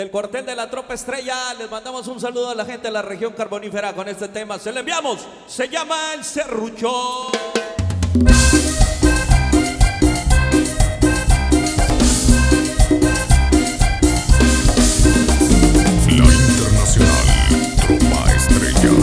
El cuartel de la Tropa Estrella, les mandamos un saludo a la gente de la región carbonífera con este tema. Se le enviamos, se llama El Serrucho. La Internacional Tropa Estrella.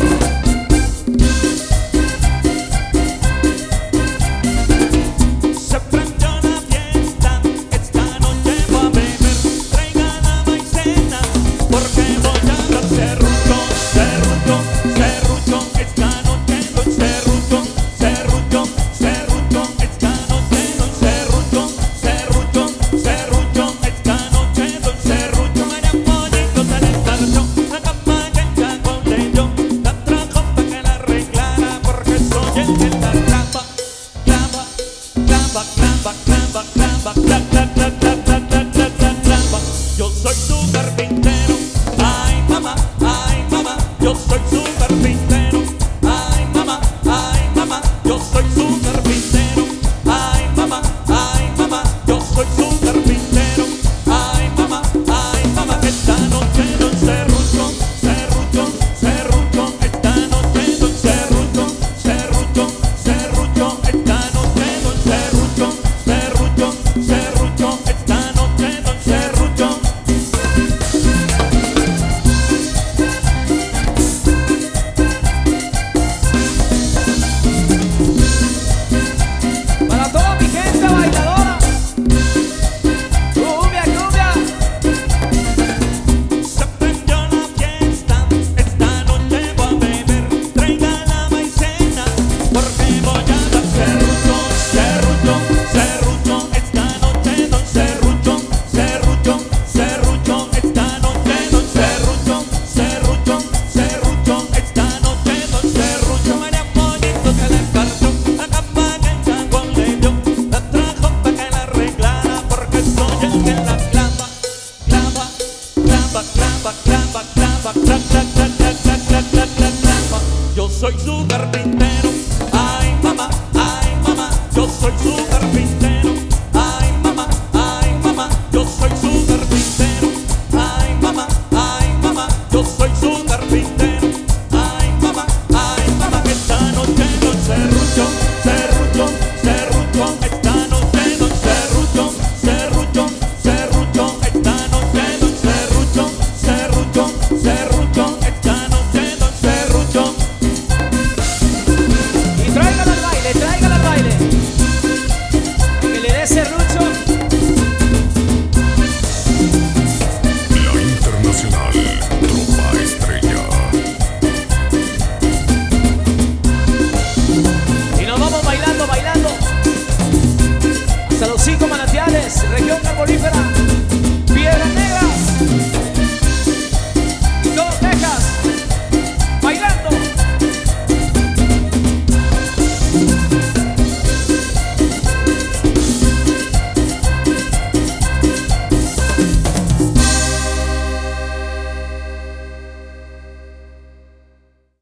Yo soy su carpintero, ay mamá, yo soy su carpintero, ay mamá, yo soy su carpintero, ay mamá, yo soy su carpintero, ay mamá, esta noche no serrucho, serrucho, serrucho, esta noche no serrucho, serrucho, serrucho, esta noche no serrucho, serrucho, serrucho, esta noche no serrucho. Para toda mi gente bailadora, cumbia, cumbia. Se prendió la fiesta, esta noche voy a beber, traiga la maicena, porque voy a dar serrucho, serrucho, serrucho, esta noche don serrucho, serrucho, serrucho, esta noche don serrucho, serrucho, serrucho, esta noche don serrucho. María Pollito se le encargó, la capa que el chango le dio, la trajo pa' que la arreglara, porque soy el que la clava, clava, clava, clava, clava, clava, clava, clava, clava, clava, clava. Yo soy su carpintero, ay mamá, yo soy su carpintero, ay mamá, yo soy su carpintero, ay mamá, yo soy su carpintero, ay mamá, esta noche no serrucho, serrucho, serrucho, esta noche no serrucho, serrucho, serrucho, esta noche no serrucho, serrucho, serrucho, esta noche no serrucho. Y tráigala al baile, tráigala al baile. Que le dé serrucho. La Internacional